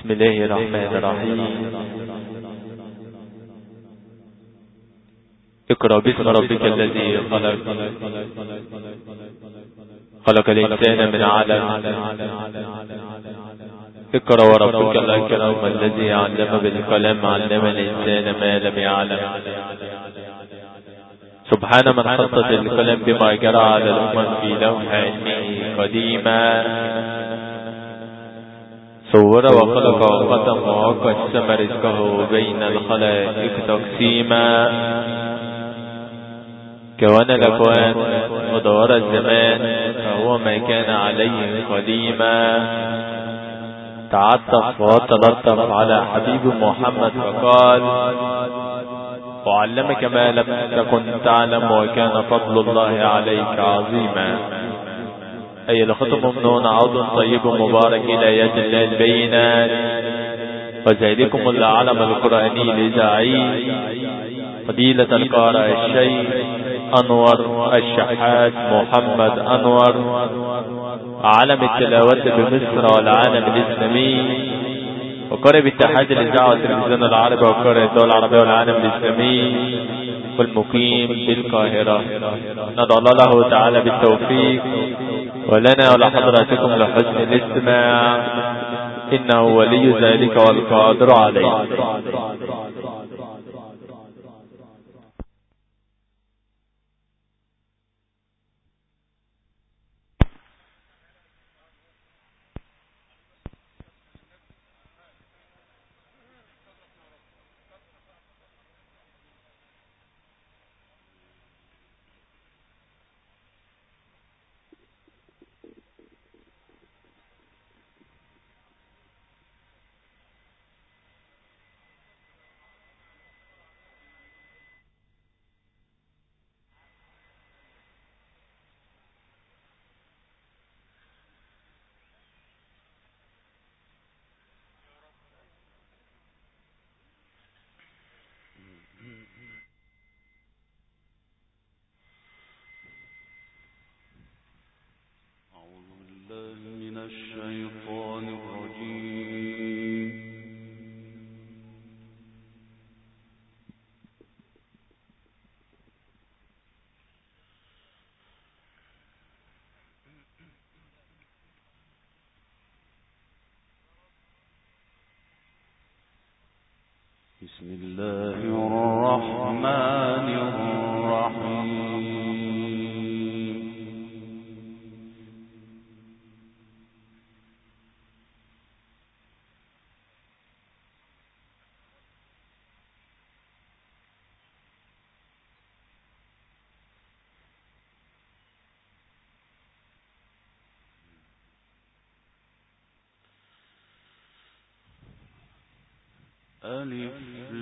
بسم الله الرحمن الرحيم. اقرأ باسم ربك الذي خلق، خلق الإنسان من علق. اقرأ وربك الأكرم الذي علم بالقلم، علم الإنسان ما لم يعلم. سبحان من خطط القلم بما جرى على الأمم في لوح علمه قديما. صور وخلق وختم وقسم رزقه بين الخلائق تقسيما. كون الأكوان ودور الزمان فهو ما كان عليه قديما. تعطف وتلطف على حبيب محمد فقال: وعلمك ما لم تكن تعلم وكان فضل الله عليك عظيما. أي لختم ممنون عوض طيب مبارك إلى يد الله البينات. وذلكم العلم القرآني لزعيم فضيلة القارئ الشيخ أنور الشحات محمد أنور، عالم التلاوة بمصر والعالم الإسلامي، وقارئ باتحاد الإذاعة والتلفزيون العربي، وقارئ الدول العربية والعالم الإسلامي، والمقيم بالقاهرة. ندعو الله له تعالى بالتوفيق ولنا ولحضراتكم لحسن الاستماع، إنه ولي ذلك والقادر عليه. بسم الله الرحمن الرحيم. ألف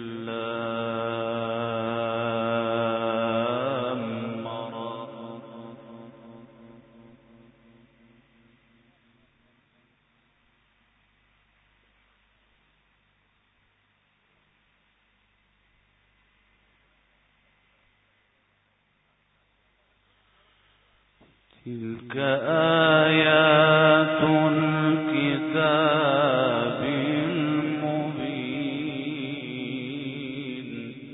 لام را. تلك آيات الكتاب المبين.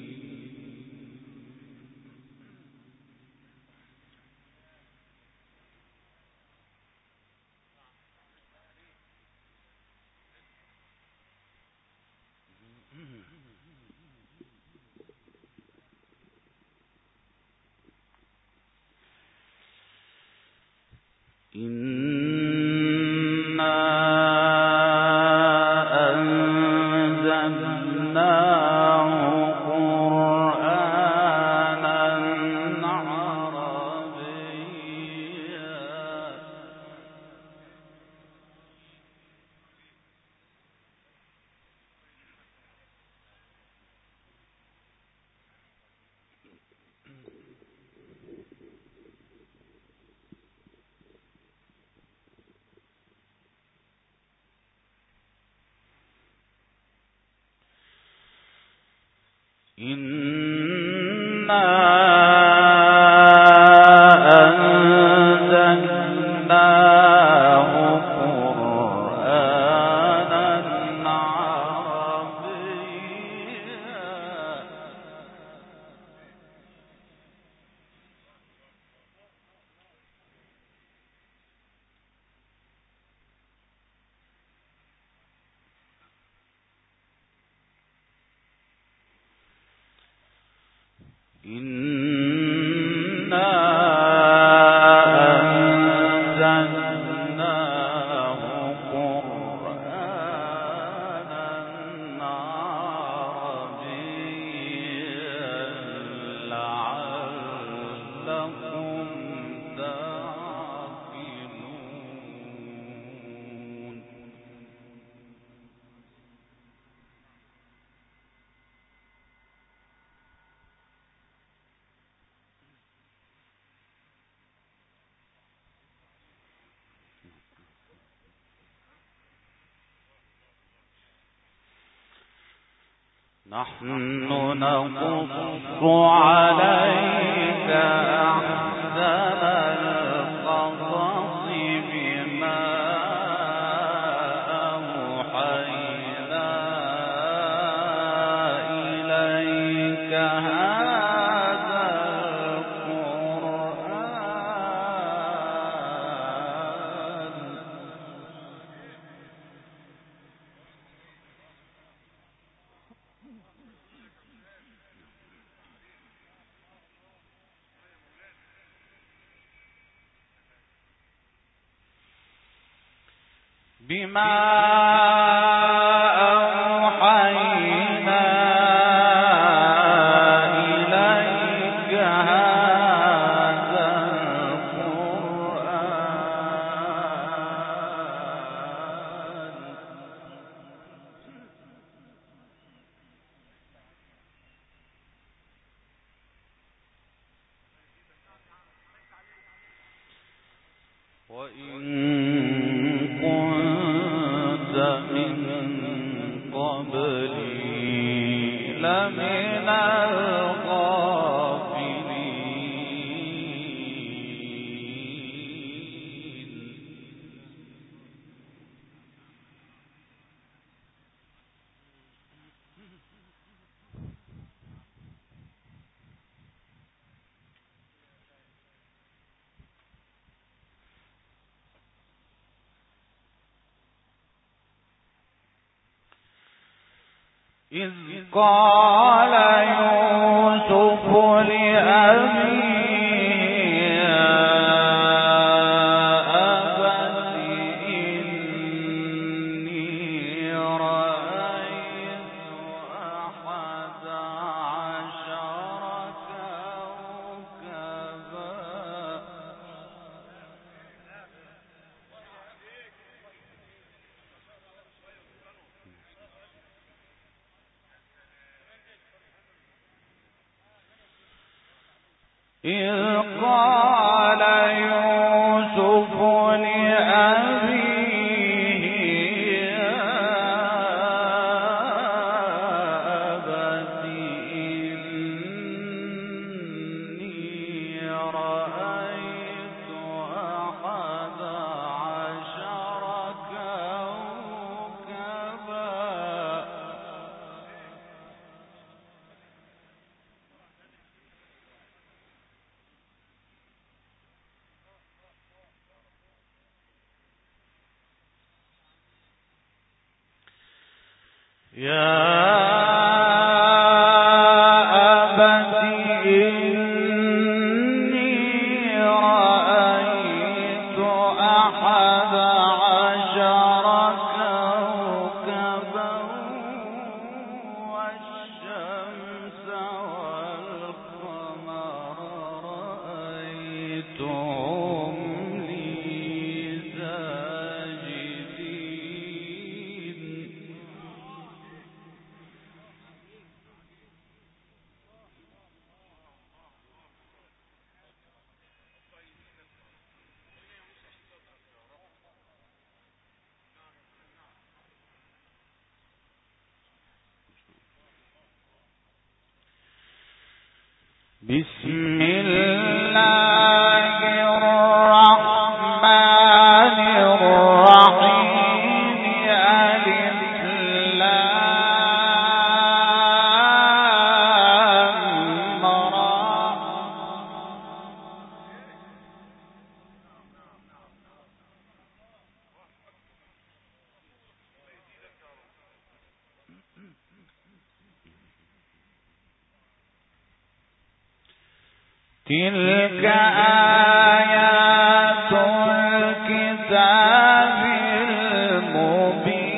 إنا أنزلناه قرآنا عربيا. إنا أنزلناه قرآنا نحن نقص عليك أحسن القصص بما أوحينا إليك هذا القرآن بما أوحينا إليك هذا القرآن وإن كنت من قبله لمن الغافلين إذ قال يوسف لأبيه يا أبت إني رأيت أحد عشر كوكبا إذ قال يوسف لأبيه يا أبت إني رأيت أحد عشر كوكبا يا أبت إني رأيت أحد عشر كوكبا والشمس والقمر رأيتهم لي ساجدين بسم الله الرحمن الرحيم ألف لام را تلك آيات الكتاب المبين.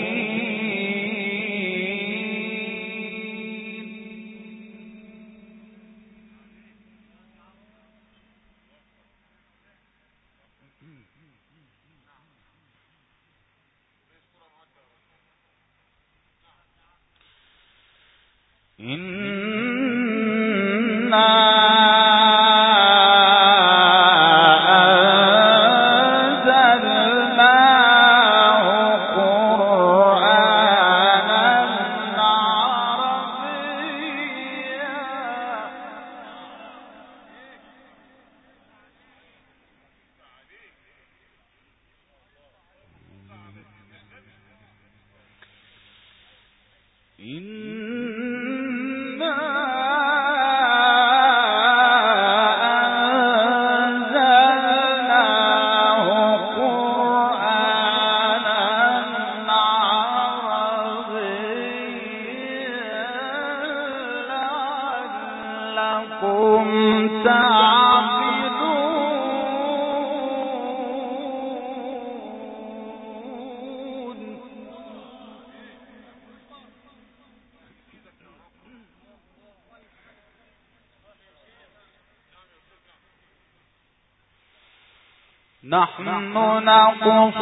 نحن نقص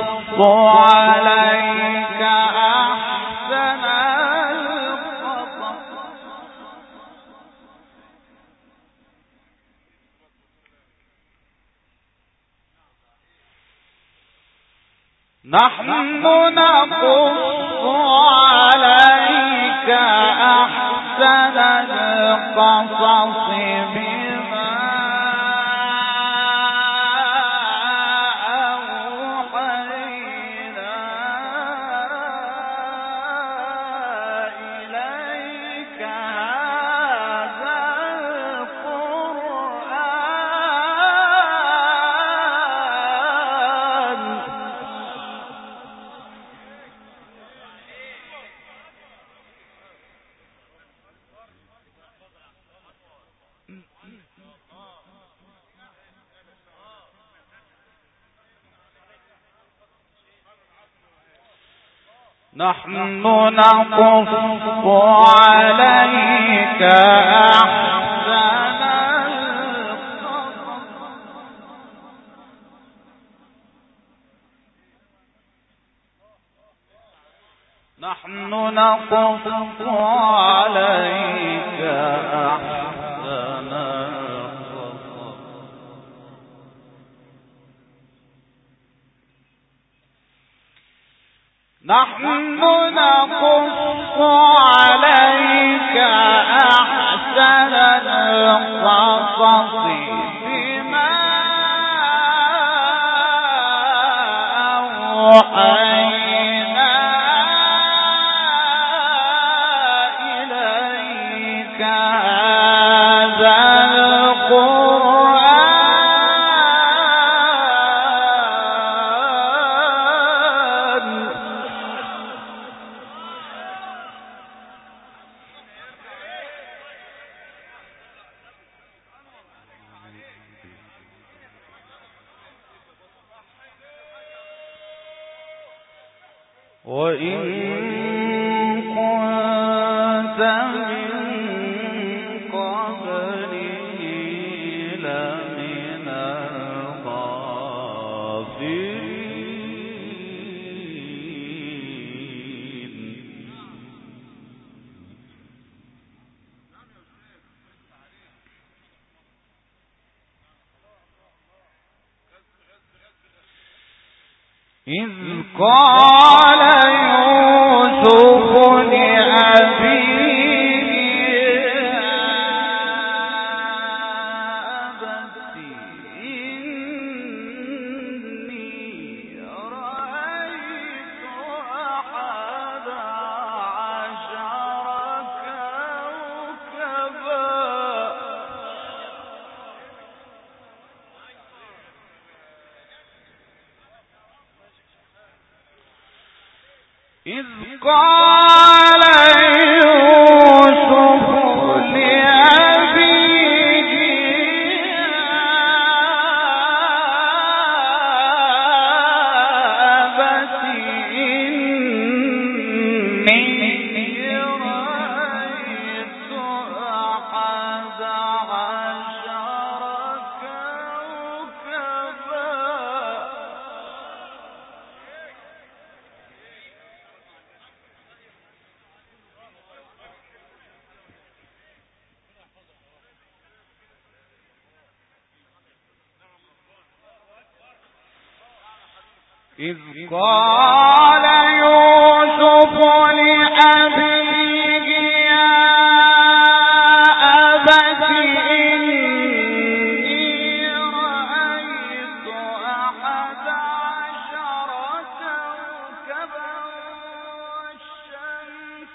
عليك أحسن القصص نحن نقص عليك أحسن القصص نحن نقص عليك أحسن القصص نحن نقص عليك أحسن القصص نحن نقص عليك أحسن القصص بما أوحينا إليك هذا وإن كنت من قبله لمن الغافلين إذ قال يوسف لأبيه أبت إني رأيت أحد عشر كوكبا إذ قال يوسف لأبيه إذ قال يوسف لأبيه يا أبت إني رأيت 11 كوكبا والشمس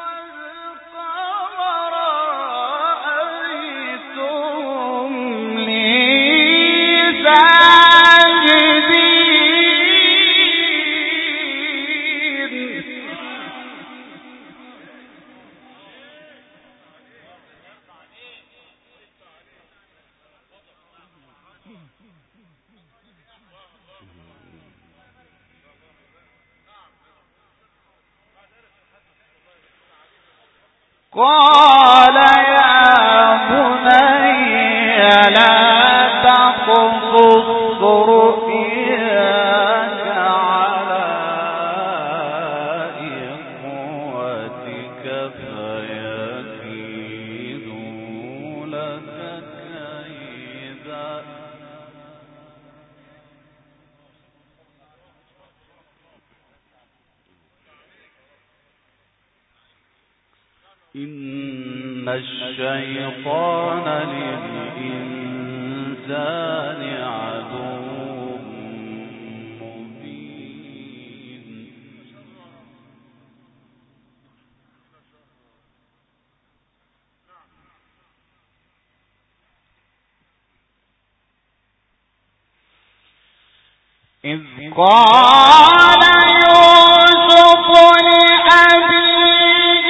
والقمر رأيتهم لي قال يا بني لا تقصص رؤياك على إخوتك فيكيدوا لك كيدا إن الشيطان للإنسان عدو مبين إذ قال يوسف لأبيه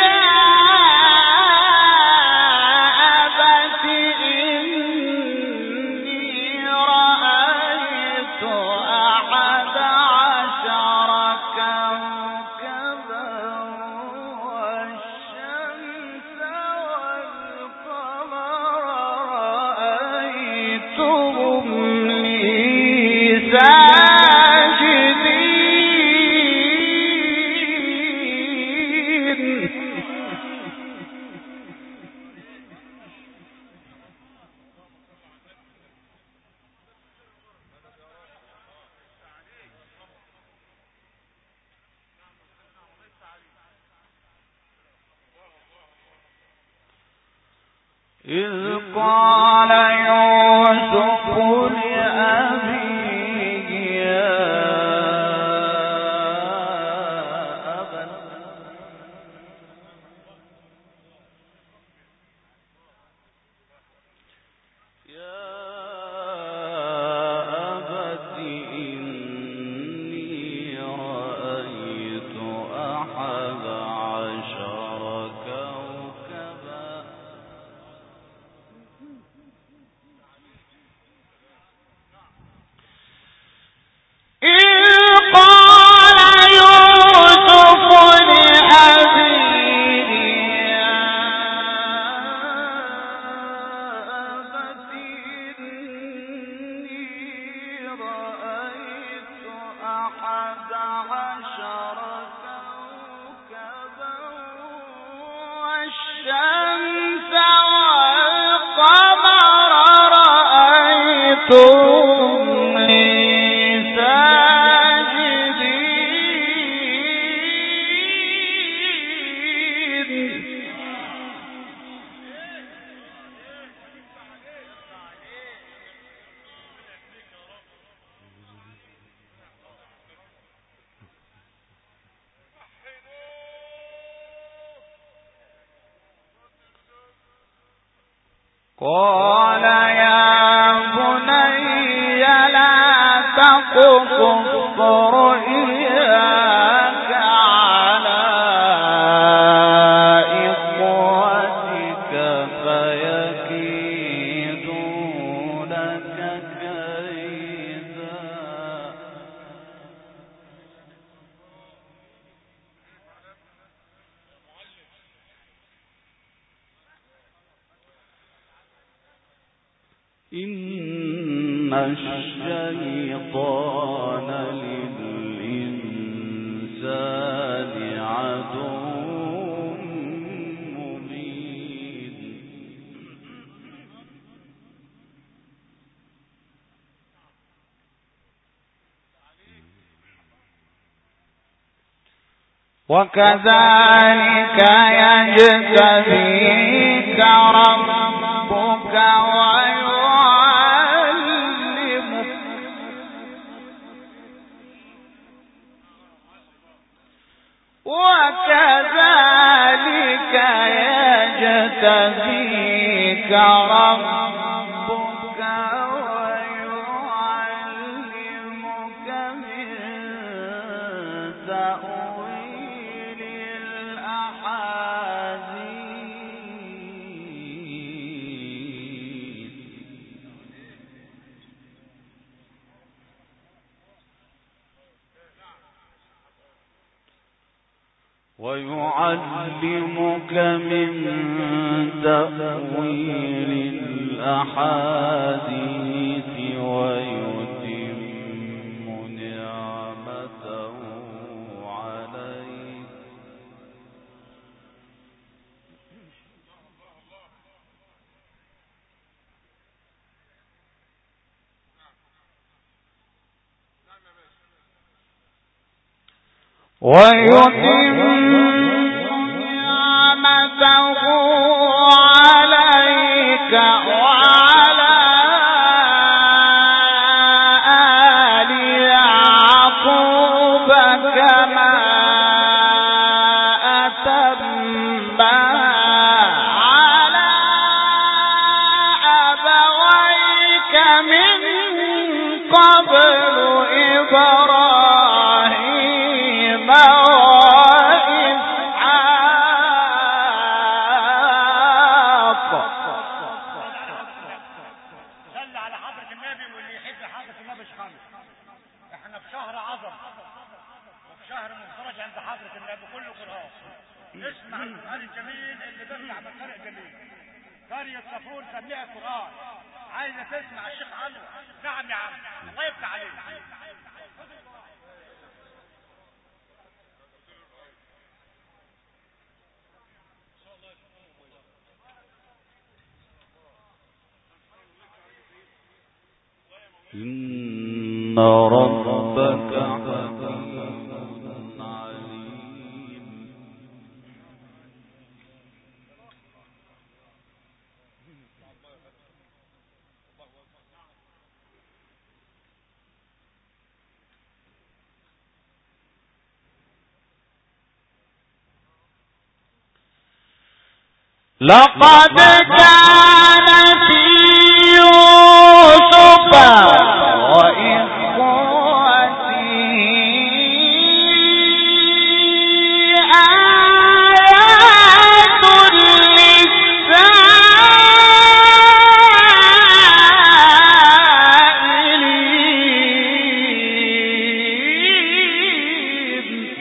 إذ قال يوسف لأبيه يا أبت إني رأيت 11 كوكبا والشمس والقمر رأيتهم لي ساجدين قال يا بني لا تقصص رؤياك على إخوتك فيكيدوا لك كيدا إن الشيطان للإنسان عدو مبين وكذلك يجتبيك ربك يجتبيك ربك ويعلمك من تأويل الأحاديث ويعلمك من تأويل الأحاديث ويتم نعمته عليك وعلى آل يعقوب كما أتمها على أبويك من قبل إبراهيم اسمع القرآن الجميل اللي بيطلع من قارئ جميل قرية صفور سميها قرآن عايزة تسمع الشيخ أنور. نعم يا عم الله يفتح عليك. إن ربك حكيم عليم. لقد كان في يوسف وإخوته آيات للسائلين.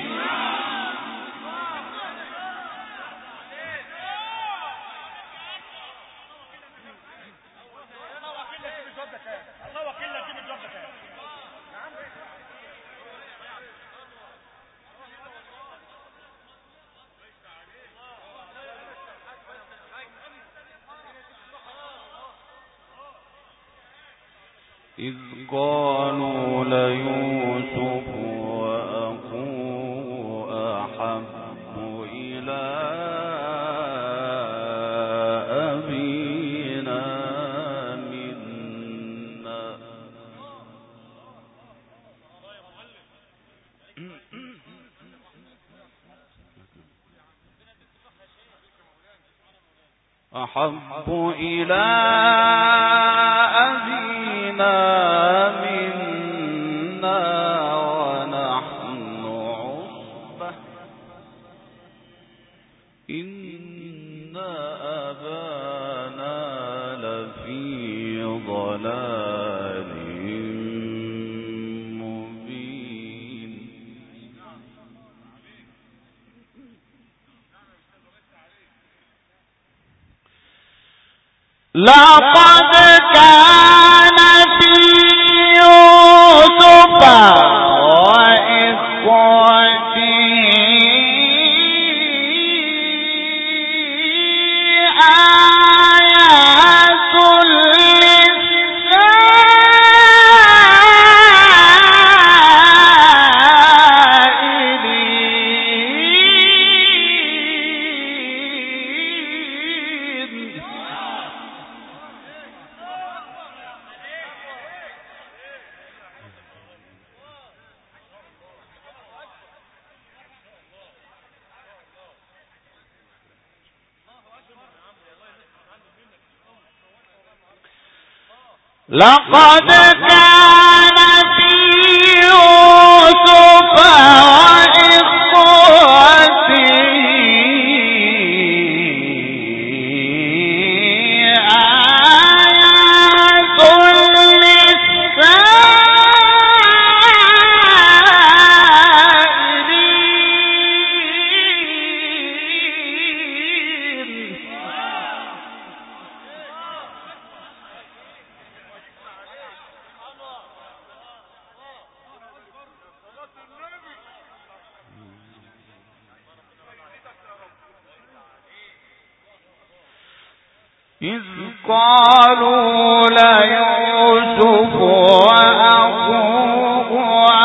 إذ قالوا ليوسف وأخوه أحب إلى أبينا منا أحب إلى أبينا منا ونحن عصبة إن أبانا لفي ضلال مبين. لقد كان في يوسف وإخوته آيات للسائلين. لقد كان في يوسف وإخوته آيات إذ قالوا ليوسف وأخوه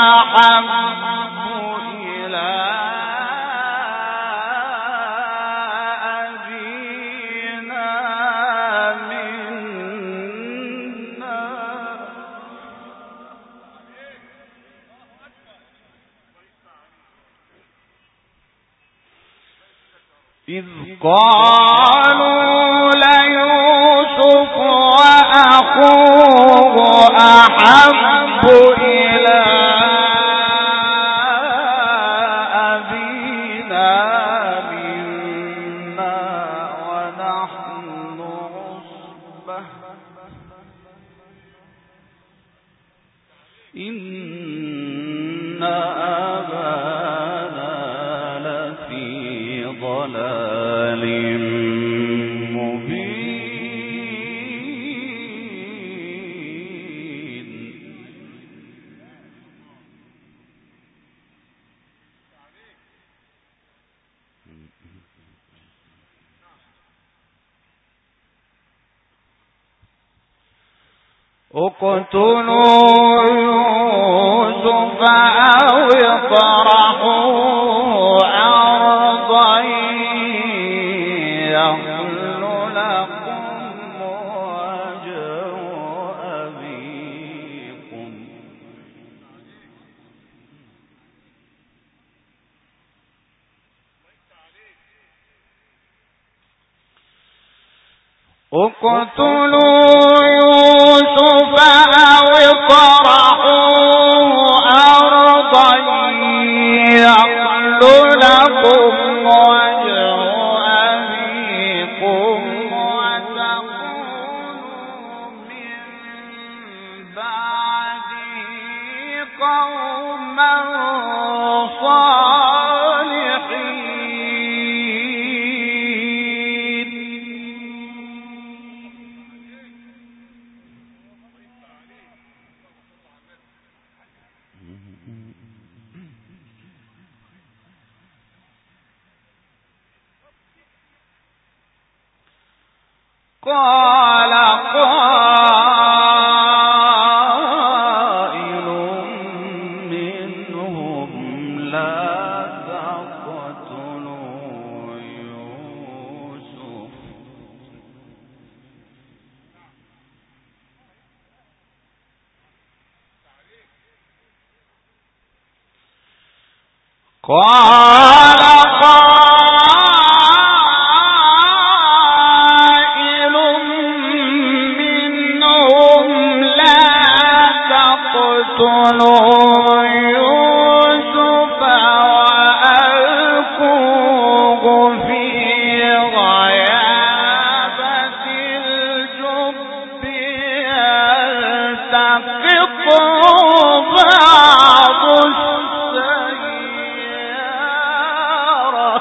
أحب إلى أبينا منا إذ قالوا ليوسف وأخوه أحب إلى أبينا منا ونحن عصبة إن أبانا لفي ضلال مبين. اقتلوا يوسف أو اطرحوه أرضا يخل لكم وجه أبيكم. اقتلوا يوسف أو اطرحوه أرضا يخل لكم وجه أبيكم وتكونوا من بعده قوما صالحين. قال قائل منهم لا تقتلوا يوسف قال قائل منهم لا تقتلوا يوسف وألقوه في غيابة الجب يلتقطه بعض السيارة.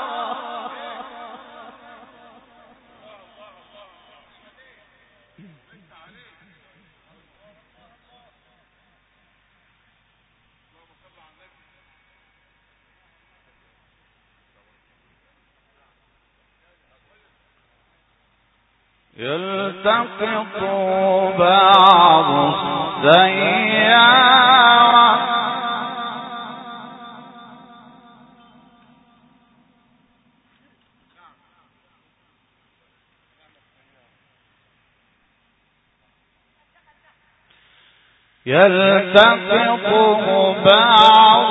يلتقط بعض السيارة يلتقطه بعض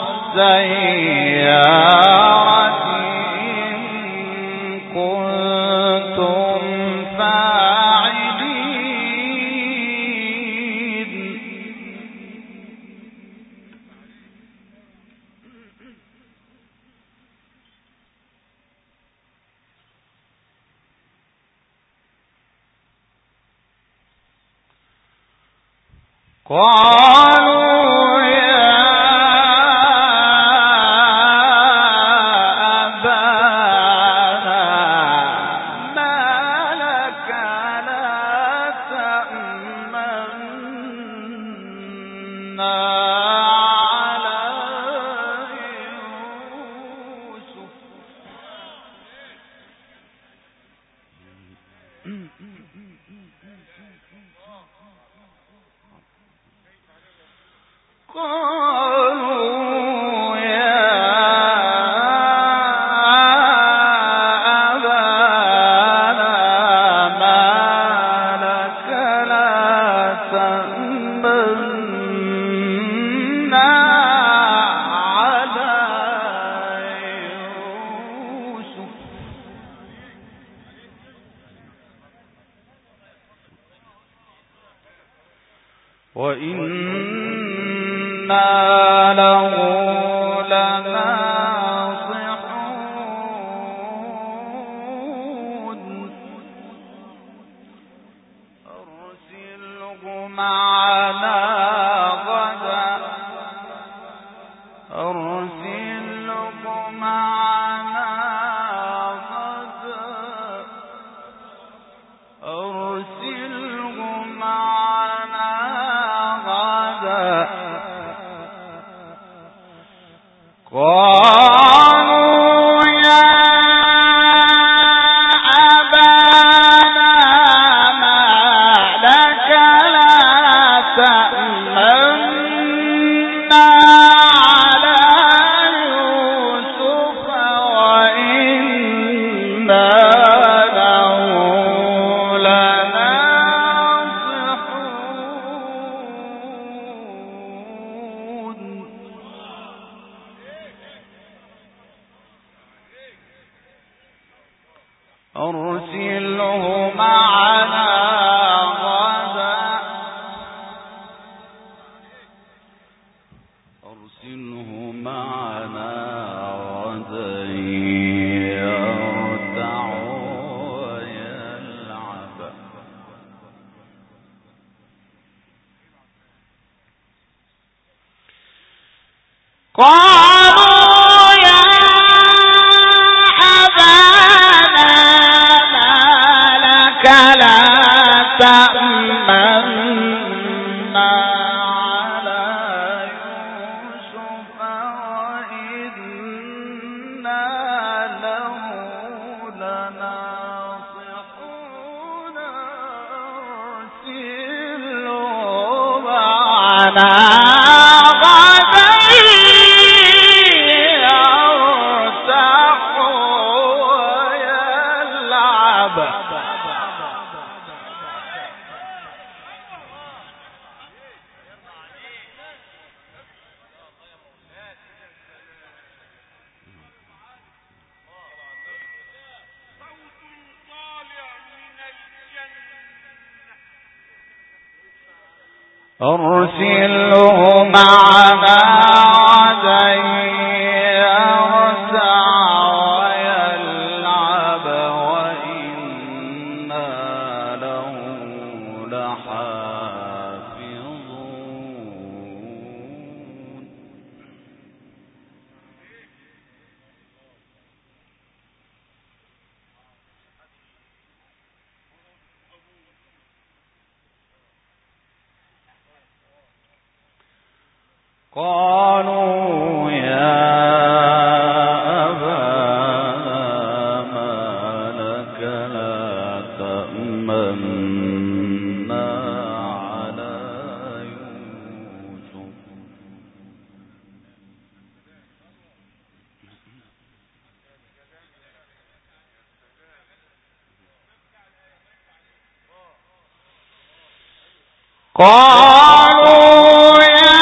السيارة إن كنتم فاعلين. قالوا يا أبانا ما لك لا تأمنا على يوسف قالوا يا أبانا ما لك لا تأمنا على يوسف وإنا له لناصحون أرسله معنا غدا قالوا يا أبانا ما لك لا تأمنا على يوسف وإنا له لناصحون أرسله معنا غدا يرتع ويلعب قالوا يا أبانا ما لك لا تأمنا على يوسف وإنا له لناصحون أرسله معنا غدا يرتع ويلعب أرسله معنا غدا يرتع ويلعب وإنا له لحافظون قالوا يا أبانا ما لك لا تأمنا على يوسف قالوا يا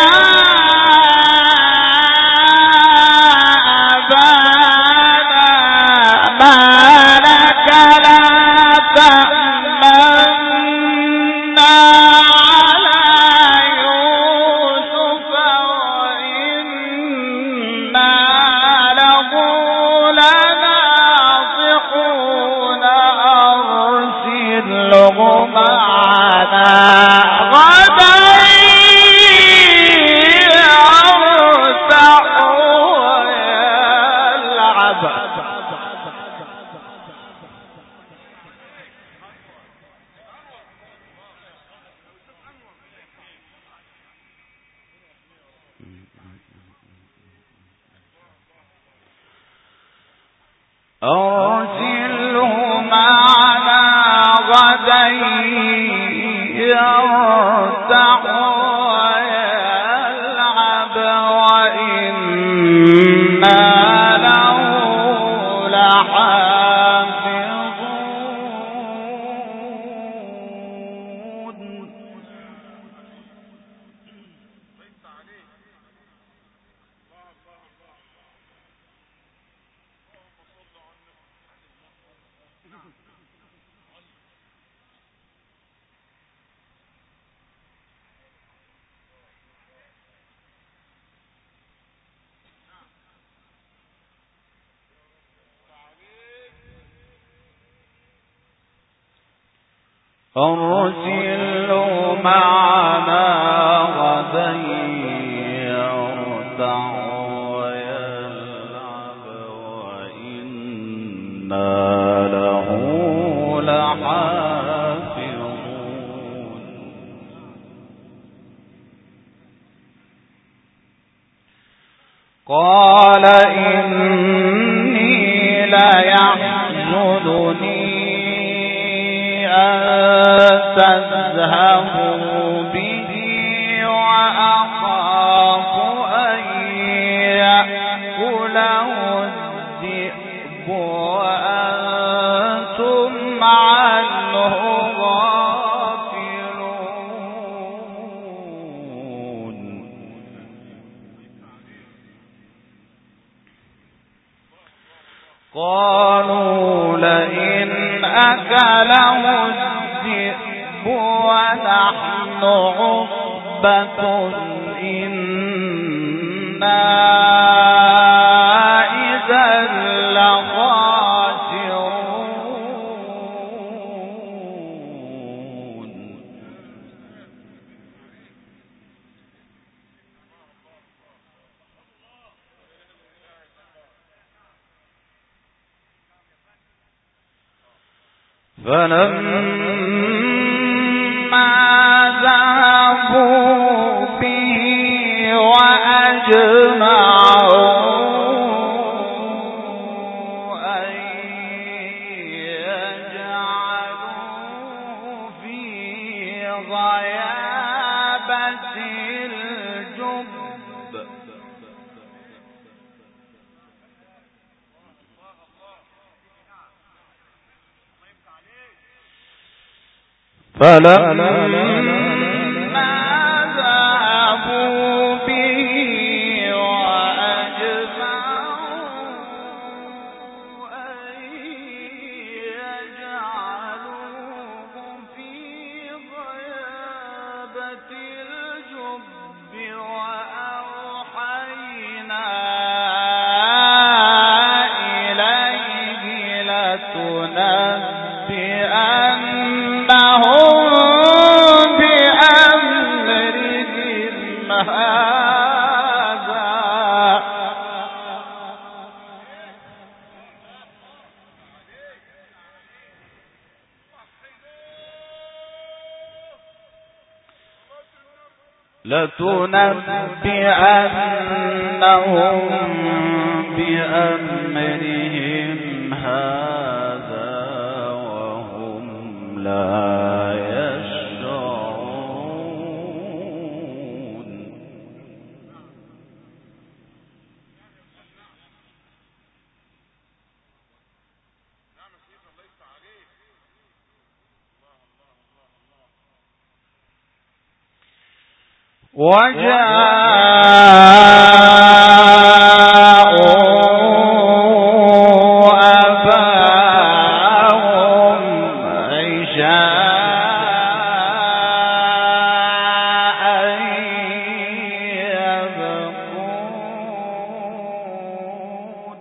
أبانا ما لك لا تأمنا على يوسف وإنا له لناصحون أرسله معنا غدا أرسله معنا غدا يرتع ويلعب وإنا له لحافظون. أرسله معنا غدا يرتع ويلعب وإنا له لحافظون. قال إني ليحزنني تذهبوا به وأخاف أن يأكله الذئب وأنتم عنه غافلون. قالوا لئن أكله الذئب ونحن عصبة إنا إذا لخاسرون. فلما ذهبوا به وأجمعوا أن يجعلوا في غيابة الجب فلما ذهبوا به وأجمعوا أن يجعلوه في غيابة الجب وأوحينا إليه لتنبئنهم بأمرهم هذا وهم لا يشعرون. وجاءوا أباهم عشاء يبكون.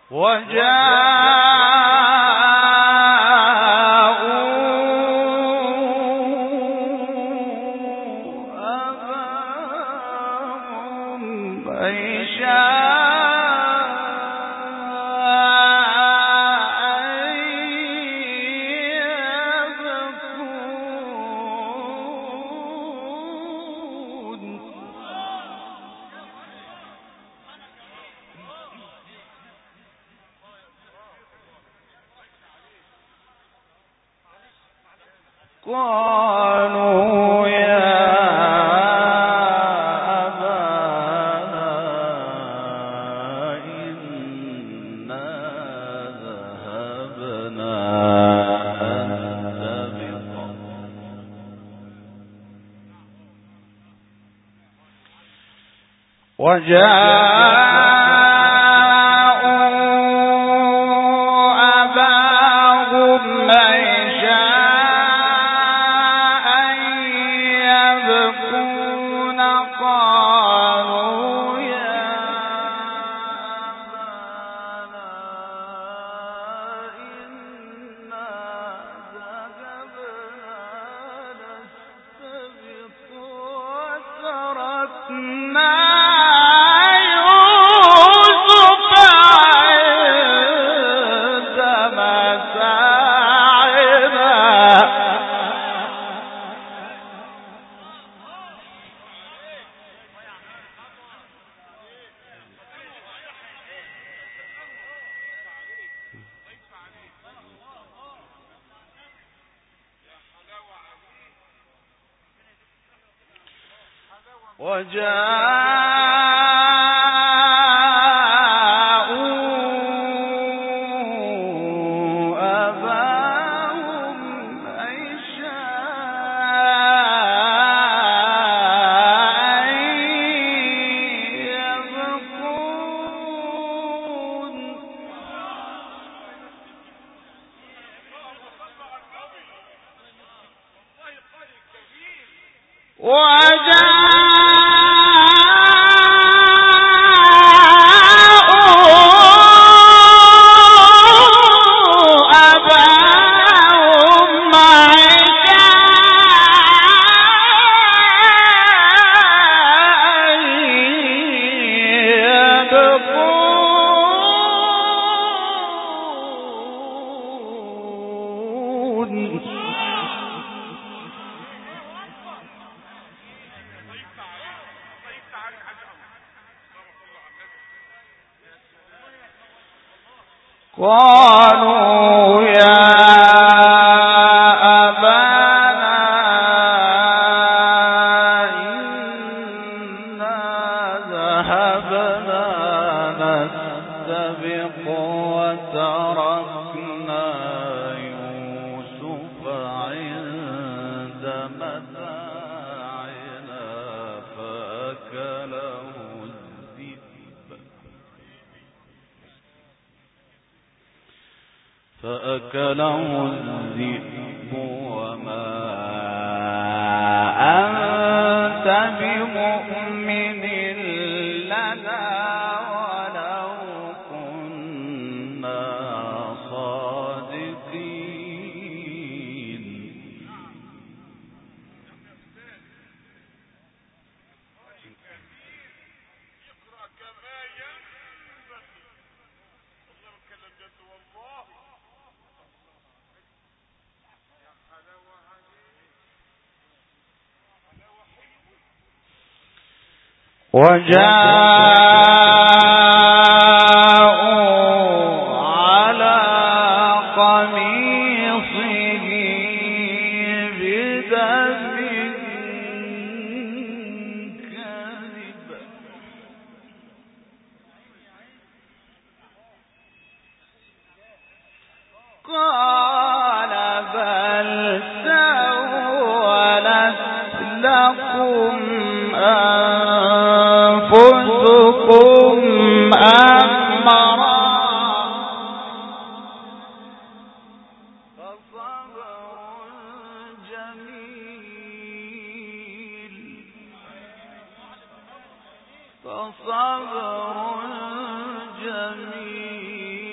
قالوا يا أبانا إنا ذهبنا نستبق قالوا يا أبانا إنا ذهبنا نستبق وتركنا يوسف عند متاعنا فأكله الذئب وما أنت بمؤمن لنا ولو كنا صادقين. وجاءوا على قميصه بدم كذب قال بل سولت لكم أنفسكم أمرا فصبر جميل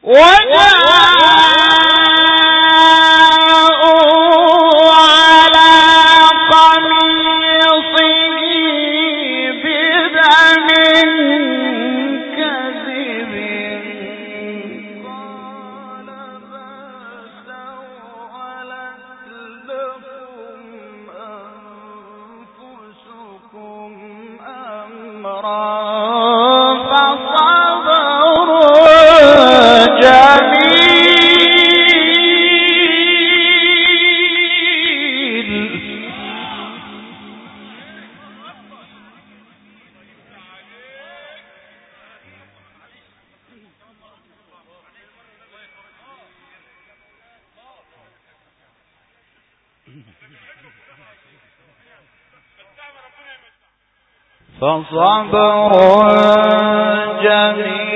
فصبر جميل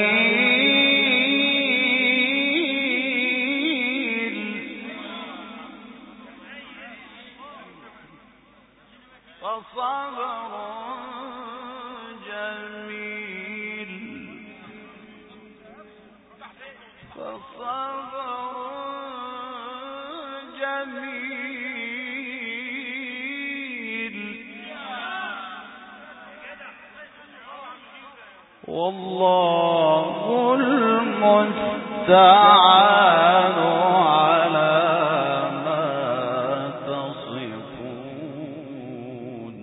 والله المستعان على ما تصفون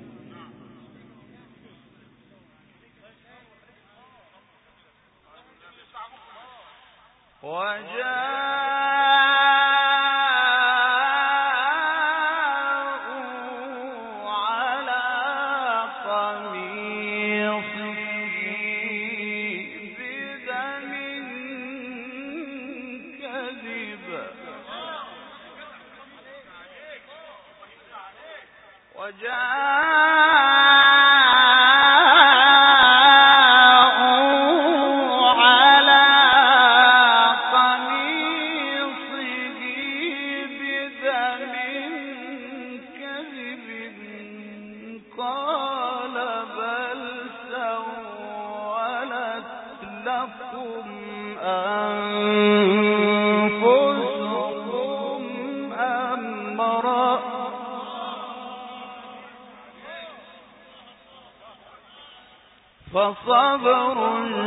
فصبر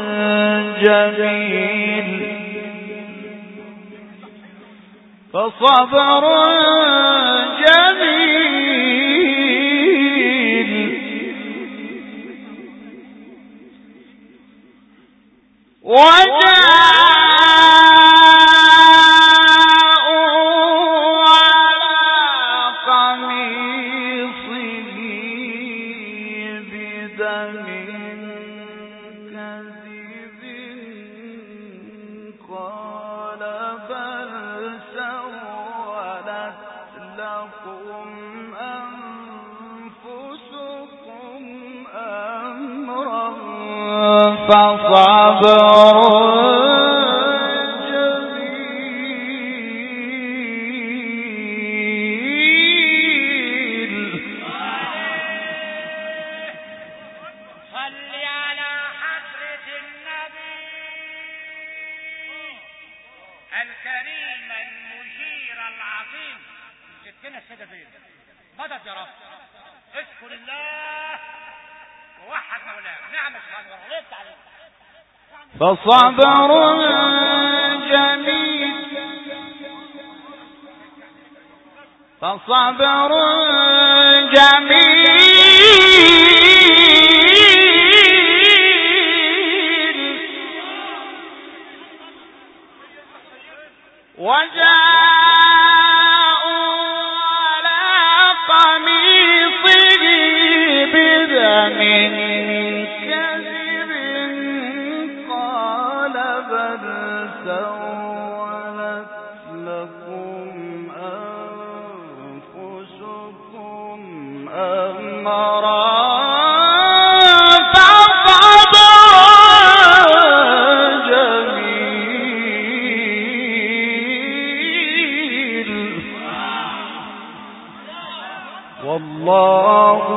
جميل فصبر جميل فصبر جميل فصبر جميل وجاءوا على قميصه بدم كذب قال بل سولت لكم أنفسكم أمرا والله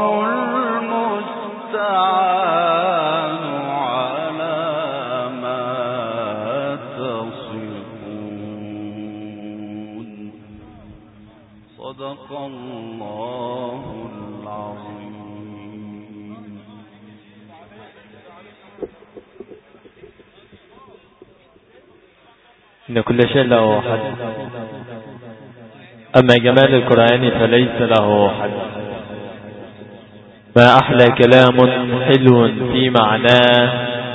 المستعان على ما تصفون إن كل شيء له حد، أما جمال القرآن فليس له حد. ما أحلى كلام حلو في معناه،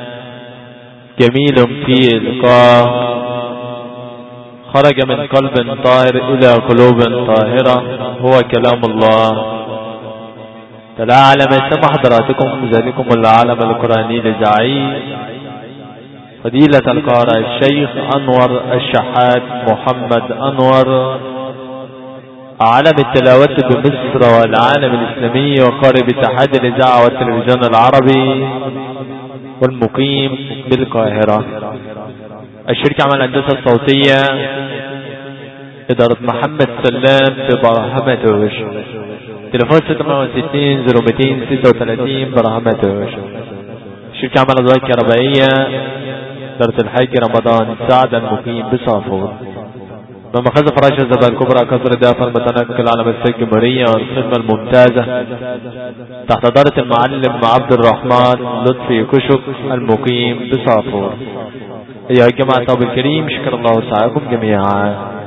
جميل في إلقاه، خرج من قلب طاهر إلى قلوب طاهرة، هو كلام الله. تلاعلم سمع حضراتكم ذلكم العالم القرآني لزعيم فضيلة القارئ الشيخ أنور الشحات محمد أنور، عالم التلاوة بمصر والعالم الإسلامي وقارئ باتحاد الإذاعة والتلفزيون العربي والمقيم بالقاهرة. الشركة عمل الهندسة الصوتية إدارة محمد سلام ببرهمتوش، تليفون 660 0236 برهمتوش. الشركة عمل الأضواء الكهربائية إدارة الحاج رمضان سعد المقيم بصافور. لما خذ فراش الزبا الكبرى كسر الدافع المتنقل على مسجد الجمهورية والخدمة الممتازة تحت إدارة المعلم عبد الرحمن لطفي كشك المقيم بصافور. أيها الجماعة الطيب الكريم، شكر الله سعيكم جميعا.